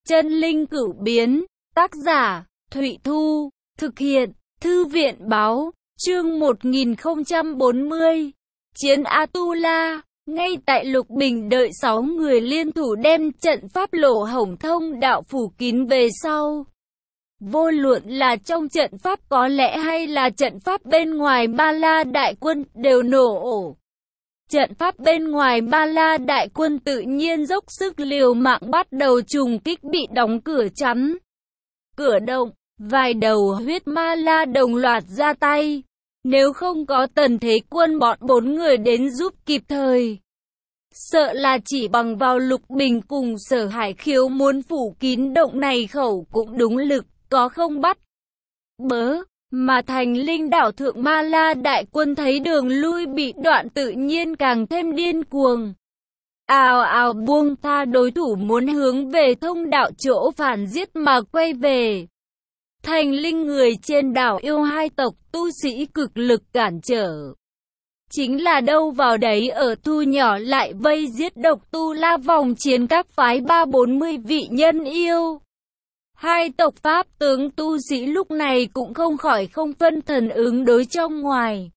Chân linh cửu biến, tác giả, Thụy Thu, thực hiện, Thư viện báo, chương 1040, Chiến Atula. Ngay tại Lục Bình đợi 6 người liên thủ đem trận pháp lỗ hổng thông đạo phủ kín về sau. Vô luận là trong trận pháp có lẽ hay là trận pháp bên ngoài Ba La đại quân đều nổ ổ. Trận pháp bên ngoài Ba La đại quân tự nhiên dốc sức liều mạng bắt đầu trùng kích bị đóng cửa chắn. Cửa động, vài đầu huyết ma la đồng loạt ra tay. Nếu không có Tần Thế Quân bọn 4 người đến giúp kịp thời, sợ là chỉ bằng vào Lục Bình cùng Sở Hải Khiếu muốn phủ kín động này khẩu cũng đúng lực, có không bắt bớ. Mà Thành Linh đảo thượng Ma La đại quân thấy đường lui bị đoạn tự nhiên càng thêm điên cuồng. Ào ào buông tha đối thủ muốn hướng về thông đạo chỗ phản giết mà quay về. Thành Linh người trên đảo yêu hai tộc tu sĩ cực lực cản trở. Chính là đâu vào đấy ở thu nhỏ lại vây giết Độc Tu La vòng chiến các phái 340 vị nhân yêu. Hai tộc Pháp tướng tu sĩ lúc này cũng không khỏi không phân thần ứng đối trong ngoài.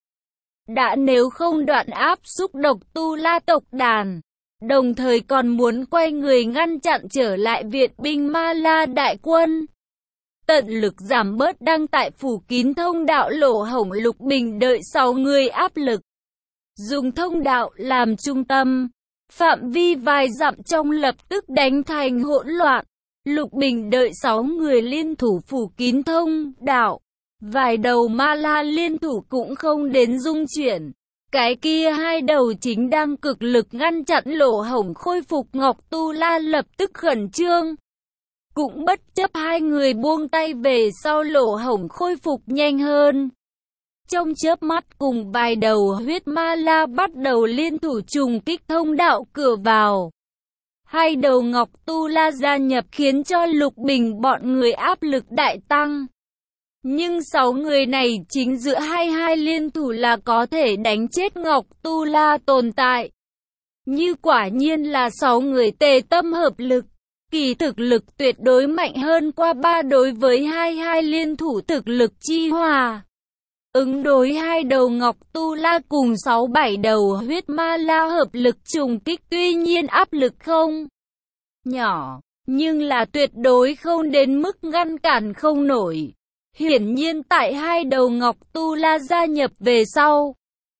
Đã nếu không đoạn áp xúc Độc Tu La tộc đàn, đồng thời còn muốn quay người ngăn chặn trở lại viện binh Ma La đại quân. Tận lực giảm bớt đang tại phủ kín thông đạo lỗ hổng. Lục Bình đợi 6 người áp lực. Dùng thông đạo làm trung tâm, phạm vi vài dặm trong lập tức đánh thành hỗn loạn. Lục Bình đợi 6 người liên thủ phủ kín thông đạo. Vài đầu ma la liên thủ cũng không đến dung chuyển. Cái kia hai đầu chính đang cực lực ngăn chặn lỗ hổng khôi phục. Ngọc Tu La lập tức khẩn trương. Cũng bất chấp hai người buông tay về sau lỗ hổng khôi phục nhanh hơn. Trong chớp mắt cùng vài đầu huyết ma la bắt đầu liên thủ trùng kích thông đạo cửa vào. Hai đầu Ngọc Tu La gia nhập khiến cho Lục Bình bọn người áp lực đại tăng. Nhưng 6 người này chính giữa hai liên thủ là có thể đánh chết Ngọc Tu La tồn tại. Như quả nhiên là 6 người tề tâm hợp lực. Kỳ thực lực tuyệt đối mạnh hơn qua 3 đối với hai liên thủ thực lực chi hòa. Ứng đối hai đầu Ngọc Tu La cùng 6-7 đầu huyết ma la hợp lực trùng kích tuy nhiên áp lực không nhỏ, nhưng là tuyệt đối không đến mức ngăn cản không nổi. Hiển nhiên tại hai đầu Ngọc Tu La gia nhập về sau,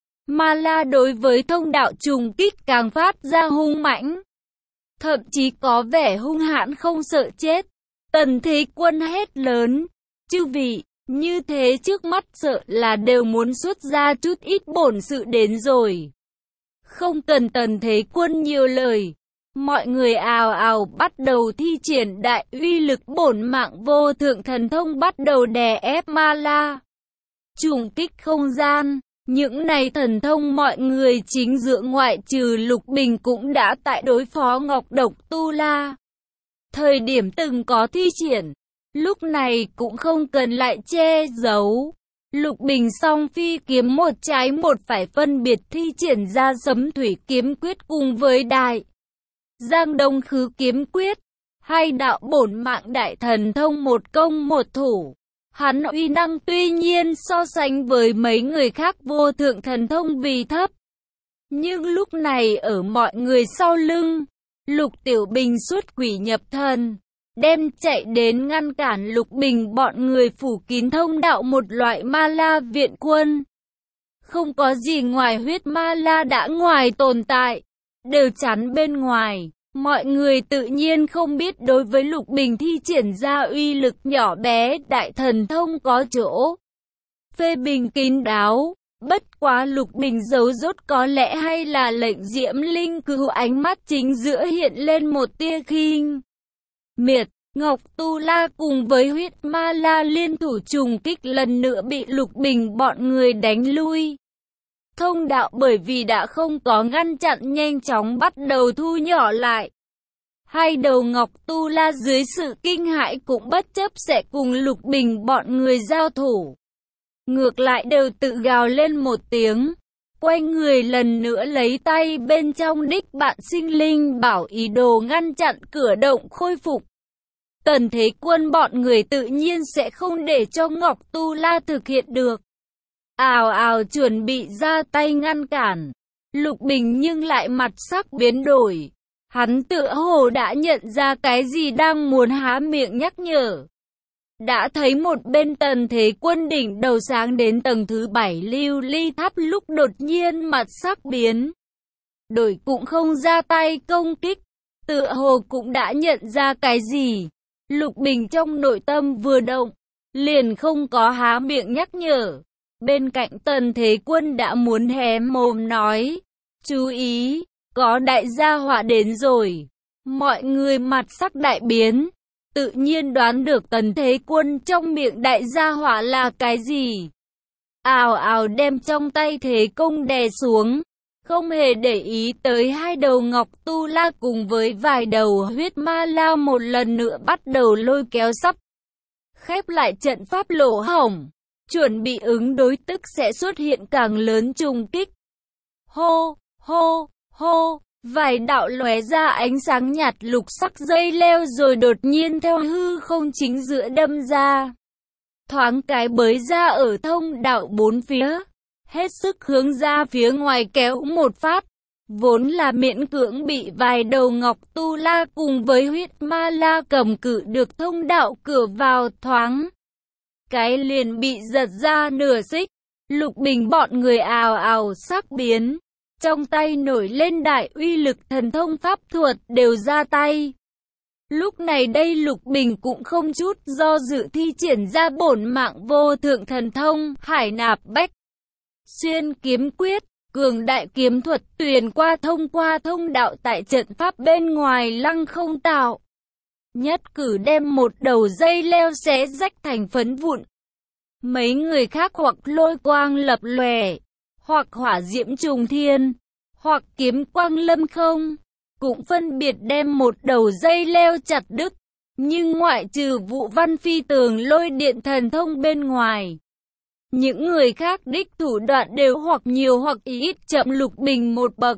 ma la đối với thông đạo trùng kích càng phát ra hung mãnh. Thậm chí có vẻ hung hãn không sợ chết. Tần Thế Quân hét lớn, chư vị, như thế trước mắt sợ là đều muốn xuất ra chút ít bổn sự đến rồi. Không cần Tần Thế Quân nhiều lời, mọi người ào ào bắt đầu thi triển đại uy lực bổn mạng vô thượng thần thông bắt đầu đè ép ma la. Trùng kích không gian. Những này thần thông mọi người chính giữa ngoại trừ Lục Bình cũng đã tại đối phó Ngọc Độc Tu La. Thời điểm từng có thi triển, lúc này cũng không cần lại che giấu. Lục Bình song phi kiếm một trái một phải phân biệt thi triển ra Sấm Thủy kiếm quyết cùng với Đại Giang Đông Khứ kiếm quyết. Hai đạo bổn mạng đại thần thông một công một thủ. Hắn uy năng tuy nhiên so sánh với mấy người khác vô thượng thần thông vì thấp. Nhưng lúc này ở mọi người sau lưng, Lục Tiểu Bình xuất quỷ nhập thần, đem chạy đến ngăn cản Lục Bình bọn người phủ kín thông đạo một loại ma la viện quân. Không có gì ngoài huyết ma la đã ngoài tồn tại, đều chắn bên ngoài. Mọi người tự nhiên không biết đối với Lục Bình thi triển ra uy lực nhỏ bé đại thần thông có chỗ phê bình kín đáo. Bất quá Lục Bình giấu rốt có lẽ hay là lệnh Diễm Linh cứu ánh mắt chính giữa hiện lên một tia khinh miệt. Ngọc Tu La cùng với huyết ma la liên thủ trùng kích lần nữa bị Lục Bình bọn người đánh lui. Thông đạo bởi vì đã không có ngăn chặn nhanh chóng bắt đầu thu nhỏ lại. Hai đầu Ngọc Tu La dưới sự kinh hãi cũng bất chấp sẽ cùng Lục Bình bọn người giao thủ. Ngược lại đều tự gào lên một tiếng. Quay người lần nữa lấy tay bên trong đích bạn sinh linh bảo ý đồ ngăn chặn cửa động khôi phục. Tần Thế Quân bọn người tự nhiên sẽ không để cho Ngọc Tu La thực hiện được. Ào ào chuẩn bị ra tay ngăn cản. Lục Bình nhưng lại mặt sắc biến đổi. Hắn tựa hồ đã nhận ra cái gì đang muốn há miệng nhắc nhở. Đã thấy một bên Tần Thế Quân đỉnh đầu sáng đến tầng thứ 7 lưu ly tháp lúc đột nhiên mặt sắc biến. Đổi cũng không ra tay công kích. Tựa hồ cũng đã nhận ra cái gì. Lục Bình trong nội tâm vừa động, liền không có há miệng nhắc nhở. Bên cạnh Tần Thế Quân đã muốn hé mồm nói, chú ý, có đại gia họa đến rồi. Mọi người mặt sắc đại biến, tự nhiên đoán được Tần Thế Quân trong miệng đại gia họa là cái gì. Ào ào đem trong tay thế công đè xuống, không hề để ý tới hai đầu Ngọc Tu La cùng với vài đầu huyết ma la một lần nữa bắt đầu lôi kéo sắp khép lại trận pháp lỗ hổng, chuẩn bị ứng đối tức sẽ xuất hiện càng lớn trùng kích. Hô, hô, hô, vài đạo lóe ra ánh sáng nhạt lục sắc dây leo rồi đột nhiên theo hư không chính giữa đâm ra. Thoáng cái bới ra ở thông đạo bốn phía, hết sức hướng ra phía ngoài kéo một phát. Vốn là miễn cưỡng bị vài đầu Ngọc Tu La cùng với huyết ma la cầm cự được thông đạo cửa vào thoáng cái liền bị giật ra nửa xích. Lục Bình bọn người ào ào sắc biến, trong tay nổi lên đại uy lực thần thông pháp thuật đều ra tay. Lúc này đây Lục Bình cũng không chút do dự thi triển ra bổn mạng vô thượng thần thông Hải Nạp Bách Xuyên Kiếm Quyết, cường đại kiếm thuật truyền qua thông đạo tại trận pháp bên ngoài lăng không tạo. Nhất cử đem một đầu dây leo xé rách thành phấn vụn. Mấy người khác hoặc lôi quang lập lòe, hoặc hỏa diễm trùng thiên, hoặc kiếm quang lâm không, cũng phân biệt đem một đầu dây leo chặt đứt. Nhưng ngoại trừ Vụ Văn Phi tường lôi điện thần thông bên ngoài, những người khác đích thủ đoạn đều hoặc nhiều hoặc ít chậm Lục Bình một bậc.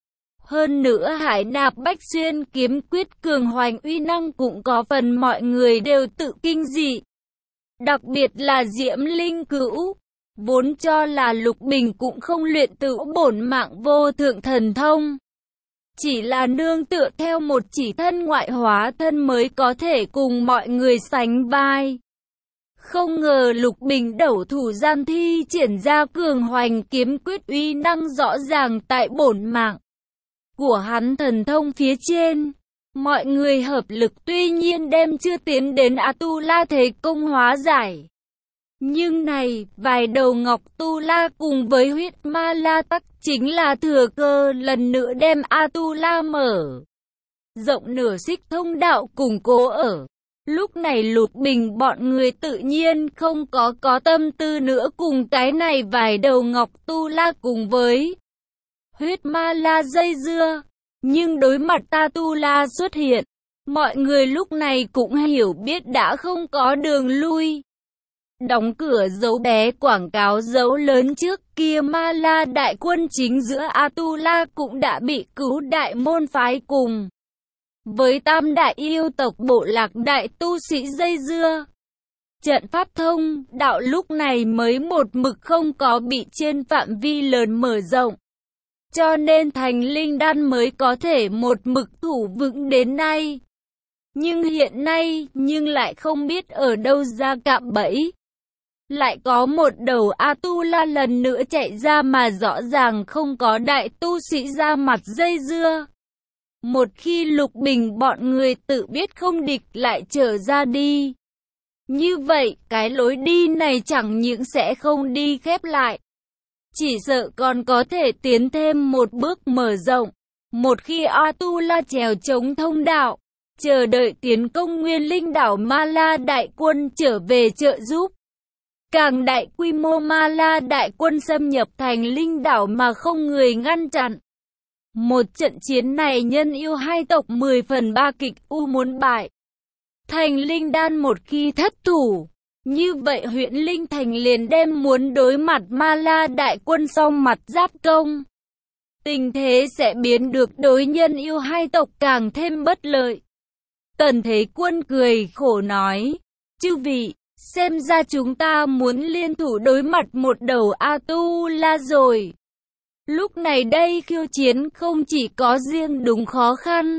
Hơn nữa Hải Nạp Bách Xuyên Kiếm Quyết cường hoành uy năng cũng có phần mọi người đều tự kinh dị. Đặc biệt là Diễm Linh Cữu, vốn cho là Lục Bình cũng không luyện tự bổn mạng vô thượng thần thông. Chỉ là nương tựa theo một chỉ thân ngoại hóa thân mới có thể cùng mọi người sánh vai. Không ngờ Lục Bình đẩu thủ gian thi triển ra cường hoành kiếm quyết uy năng rõ ràng tại bổn mạng của hắn thần thông phía trên. Mọi người hợp lực tuy nhiên đem chưa tiến đến A-tu-la thế công hóa giải. Nhưng này, vài đầu Ngọc Tu La cùng với huyết ma la tắc chính là thừa cơ lần nữa đem A-tu-la mở rộng nửa xích thông đạo củng cố ở. Lúc này Lục Bình bọn người tự nhiên không có tâm tư nữa cùng cái này vài đầu Ngọc Tu La cùng với huyết ma la dây dưa. Nhưng đối mặt A-tu-la xuất hiện, mọi người lúc này cũng hiểu biết đã không có đường lui. Đóng cửa dấu bé quảng cáo dấu lớn trước kia Ma La đại quân chính giữa A-tu-la cũng đã bị cứu đại môn phái cùng với tam đại yêu tộc bộ lạc đại tu sĩ dây dưa. Trận pháp thông đạo lúc này mới một mực không có bị trên phạm vi lớn mở rộng. Cho nên Thành Linh Đan mới có thể một mực thủ vững đến nay. Nhưng hiện nay, lại không biết ở đâu ra cạm bẫy. Lại có một đầu A-tu-la lần nữa chạy ra mà rõ ràng không có đại tu sĩ ra mặt dây dưa. Một khi Lục Bình bọn người tự biết không địch lại trở ra đi. Như vậy, cái lối đi này chẳng những sẽ không đi khép lại. Chỉ sợ còn có thể tiến thêm một bước mở rộng. Một khi A-tu-la trèo chống thông đạo, chờ đợi tiến công Nguyên Linh đảo Ma La đại quân trở về trợ giúp. Càng đại quy mô Ma La đại quân xâm nhập Thành Linh đảo mà không người ngăn chặn. Một trận chiến này nhân yêu hai tộc 10 phần 3 kịch u muốn bại. Thành Linh Đan một khi thất thủ, như vậy huyện Linh Thành liền đem muốn đối mặt Ma La đại quân song mặt giáp công. Tình thế sẽ biến được đối nhân yêu hai tộc càng thêm bất lợi. Tần Thế Quân cười khổ nói, chư vị, xem ra chúng ta muốn liên thủ đối mặt một đầu Atula rồi. Lúc này đây khiêu chiến không chỉ có riêng đúng khó khăn,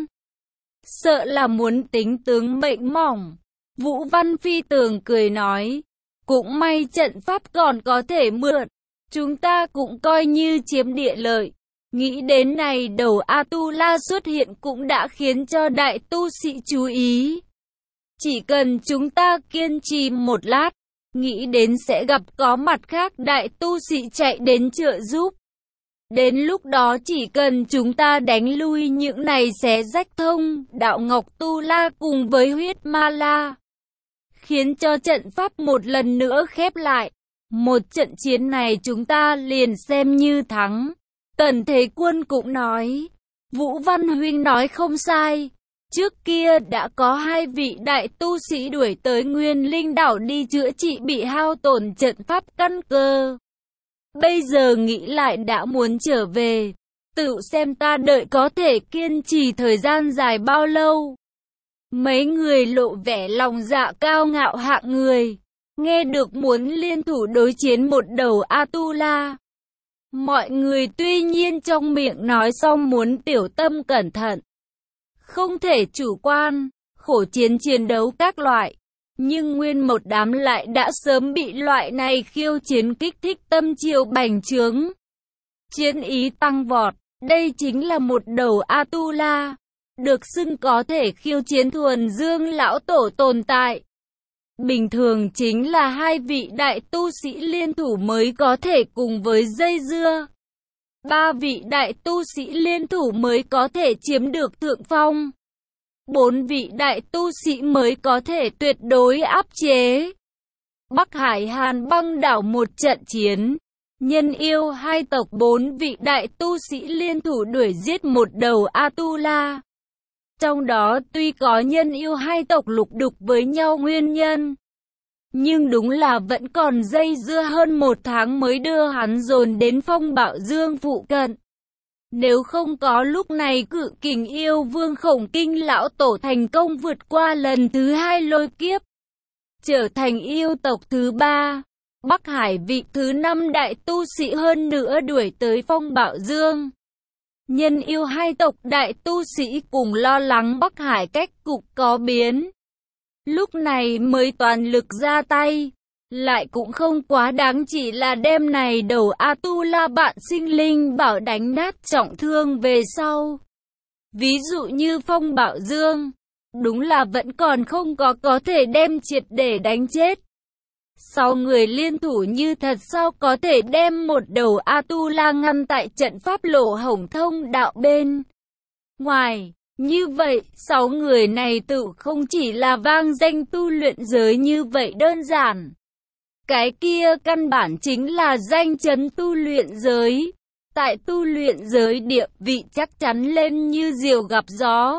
sợ là muốn tính tướng mệnh mỏng. Vũ Văn Phi Tường cười nói, cũng may trận pháp còn có thể mượn, chúng ta cũng coi như chiếm địa lợi. Nghĩ đến này đầu Atula xuất hiện cũng đã khiến cho đại tu sĩ chú ý. Chỉ cần chúng ta kiên trì một lát, nghĩ đến sẽ gặp có mặt khác đại tu sĩ chạy đến trợ giúp. Đến lúc đó chỉ cần chúng ta đánh lui những này xé rách thông đạo Ngọc Tu La cùng với huyết ma la, khiến cho trận pháp một lần nữa khép lại. Một trận chiến này chúng ta liền xem như thắng. Tần Thế Quân cũng nói, Vũ Văn Huynh nói không sai. Trước kia đã có hai vị đại tu sĩ đuổi tới Nguyên Linh đảo đi chữa trị bị hao tổn trận pháp căn cơ. Bây giờ nghĩ lại đã muốn trở về, tự xem ta đợi có thể kiên trì thời gian dài bao lâu. Mấy người lộ vẻ lòng dạ cao ngạo hạng người, nghe được muốn liên thủ đối chiến một đầu Atula. Mọi người tuy nhiên trong miệng nói xong muốn tiểu tâm cẩn thận, không thể chủ quan, khổ chiến đấu các loại. Nhưng nguyên một đám lại đã sớm bị loại này khiêu chiến kích thích tâm chiều bành trướng. Chiến ý tăng vọt, đây chính là một đầu Atula, được xưng có thể khiêu chiến thuần dương lão tổ tồn tại. Bình thường chính là hai vị đại tu sĩ liên thủ mới có thể cùng với dây dưa. Ba vị đại tu sĩ liên thủ mới có thể chiếm được thượng phong. 4 vị đại tu sĩ mới có thể tuyệt đối áp chế. Bắc Hải Hàn băng đảo một trận chiến, nhân yêu hai tộc 4 vị đại tu sĩ liên thủ đuổi giết một đầu Atula. Trong đó tuy có nhân yêu hai tộc lục đục với nhau nguyên nhân, nhưng đúng là vẫn còn dây dưa hơn 1 tháng mới đưa hắn dồn đến Phong Bạo Dương phụ cận. Nếu không có lúc này Cự Kình yêu vương Khổng Kinh lão tổ thành công vượt qua lần thứ 2 lôi kiếp, trở thành yêu tộc thứ 3, Bắc Hải vị thứ 5 đại tu sĩ hơn nữa đuổi tới Phong Bạo Dương. Nhân yêu hai tộc đại tu sĩ cùng lo lắng Bắc Hải cách cục có biến, lúc này mới toàn lực ra tay. Lại cũng không quá đáng, chỉ là đem này đầu Atula bạn sinh linh bảo đánh nát trọng thương về sau. Ví dụ như Phong Bạo Dương, đúng là vẫn còn không có thể đem triệt để đánh chết. Sau người liên thủ như thật sao có thể đem một đầu Atula ngăn tại trận pháp lỗ hổng thông đạo bên ngoài. Như vậy, 6 người này tự không chỉ là vang danh tu luyện giới như vậy đơn giản. Cái kia căn bản chính là danh chấn tu luyện giới. Tại tu luyện giới địa vị chắc chắn lên như diều gặp gió.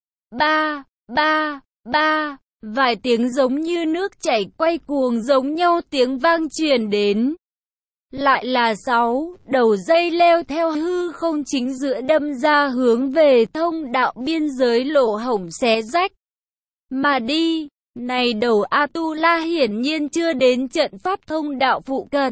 Ba, ba, ba, vài tiếng giống như nước chảy quay cuồng giống nhau tiếng vang truyền đến. Lại là 6 đầu dây leo theo hư không chính giữa đâm ra hướng về thông đạo biên giới lỗ hổng xé rách mà đi. Này đầu Atula hiển nhiên chưa đến trận pháp thông đạo phụ cận,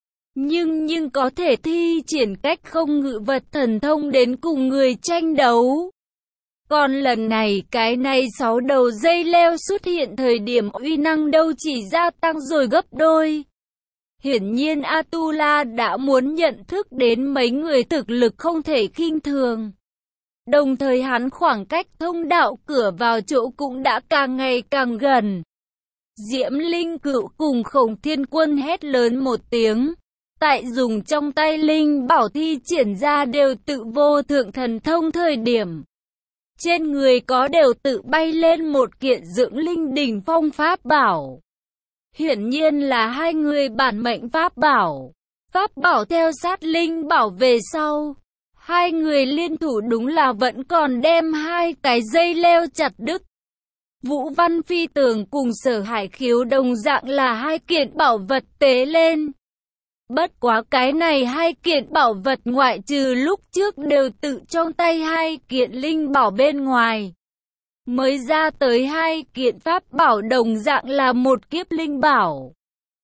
nhưng có thể thi triển cách không ngự vật thần thông đến cùng người tranh đấu. Còn lần này cái này 6 đầu dây leo xuất hiện thời điểm uy năng đâu chỉ gia tăng rồi gấp đôi. Hiển nhiên Atula đã muốn nhận thức đến mấy người thực lực không thể khinh thường. Đồng thời hắn khoảng cách thông đạo cửa vào chỗ cũng đã càng ngày càng gần. Diễm Linh Cựu cùng Khổng Thiên Quân hét lớn một tiếng. Tại dùng trong tay Linh Bảo thi triển ra đều tự vô thượng thần thông thời điểm, trên người có đều tự bay lên một kiện dưỡng linh đỉnh phong pháp bảo. Hiển nhiên là hai người bản mệnh pháp bảo. Pháp bảo theo sát Linh Bảo về sau. Hai người liên thủ đúng là vẫn còn đem hai cái dây leo chặt đứt. Vũ Văn Phi Tường cùng Sở Hải Khiếu đồng dạng là hai kiện bảo vật tế lên. Bất quá cái này hai kiện bảo vật ngoại trừ lúc trước đều tự trong tay hai kiện linh bảo bên ngoài, mới ra tới 2 kiện pháp bảo đồng dạng là một kiếp linh bảo.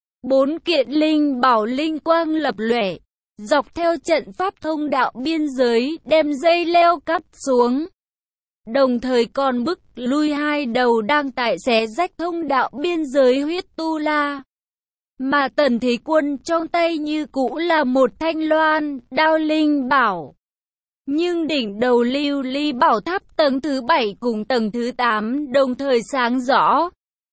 4 kiện linh bảo linh quang lập lòe, dọc theo trận pháp thông đạo biên giới, đem dây leo cắt xuống. Đồng thời còn bức lui 2 đầu đang tại xé rách thông đạo biên giới huyết tu la. Mà Tần Thế Quân trong tay như cũ là một thanh loan, đao linh bảo. Nhưng đỉnh đầu lưu ly bảo tháp tầng thứ 7 cùng tầng thứ 8 đồng thời sáng rõ.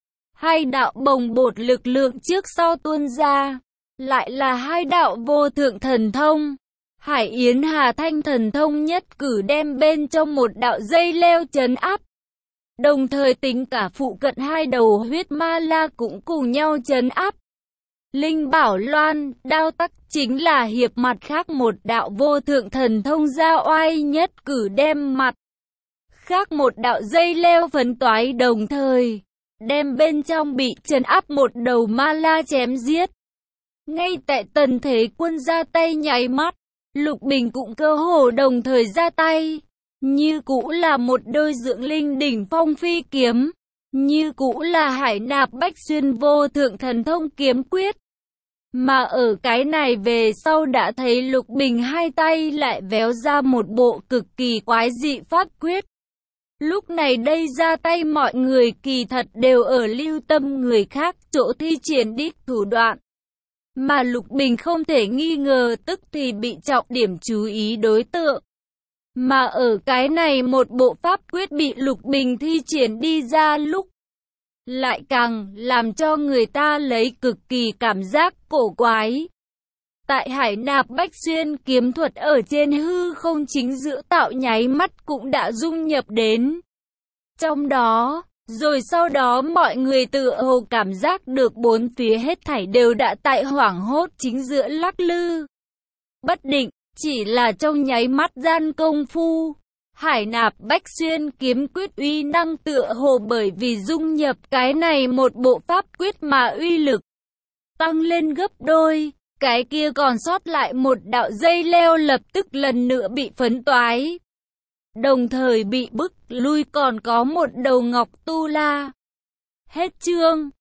2 đạo bồng bột lực lượng trước sau tuôn ra, lại là 2 đạo vô thượng thần thông. Hải Yến Hà Thanh thần thông nhất cử đem bên trong một đạo dây leo trấn áp. Đồng thời tính cả phụ cận 2 đầu huyết ma la cũng cùng nhau trấn áp. Linh bảo loan, đao tắc chính là hiệp mặt khác một đạo vô thượng thần thông ra oai nhất cử đem mặt. Khác một đạo dây leo phấn toái đồng thời, đem bên trong bị trấn áp một đầu ma la chém giết. Ngay tại Tần Thế Quân ra tay nháy mắt, Lục Bình cũng cơ hồ đồng thời ra tay. Như cũ là một đôi dưỡng linh đỉnh phong phi kiếm. Như cũ là Hải Nạp Bách Xuyên vô thượng thần thông kiếm quyết. Mà ở cái này về sau đã thấy Lục Bình 2 tay lại véo ra một bộ cực kỳ quái dị pháp quyết. Lúc này đây ra tay mọi người kỳ thật đều ở lưu tâm người khác chỗ thi triển đích thủ đoạn. Mà Lục Bình không thể nghi ngờ tức thì bị trọng điểm chú ý đối tượng. Mà ở cái này một bộ pháp quyết bị Lục Bình thi triển đi ra lúc, lại càng làm cho người ta lấy cực kỳ cảm giác cổ quái. Tại Hải Nạp Bách Xuyên kiếm thuật ở trên hư không chính giữa tạo nháy mắt cũng đã dung nhập đến trong đó, rồi sau đó mọi người tựa hồ cảm giác được bốn phía hết thảy đều đã tại hoảng hốt chính giữa lắc lư bất định, chỉ là trong nháy mắt gian công phu. Hải Nạp Bách Xuyên kiếm quyết uy năng tựa hồ bởi vì dung nhập cái này một bộ pháp quyết mà uy lực tăng lên gấp đôi. Cái kia còn sót lại một đạo dây leo lập tức lần nữa bị phấn toái, đồng thời bị bức lui, còn có một đầu ngọc tu la. Hết chương.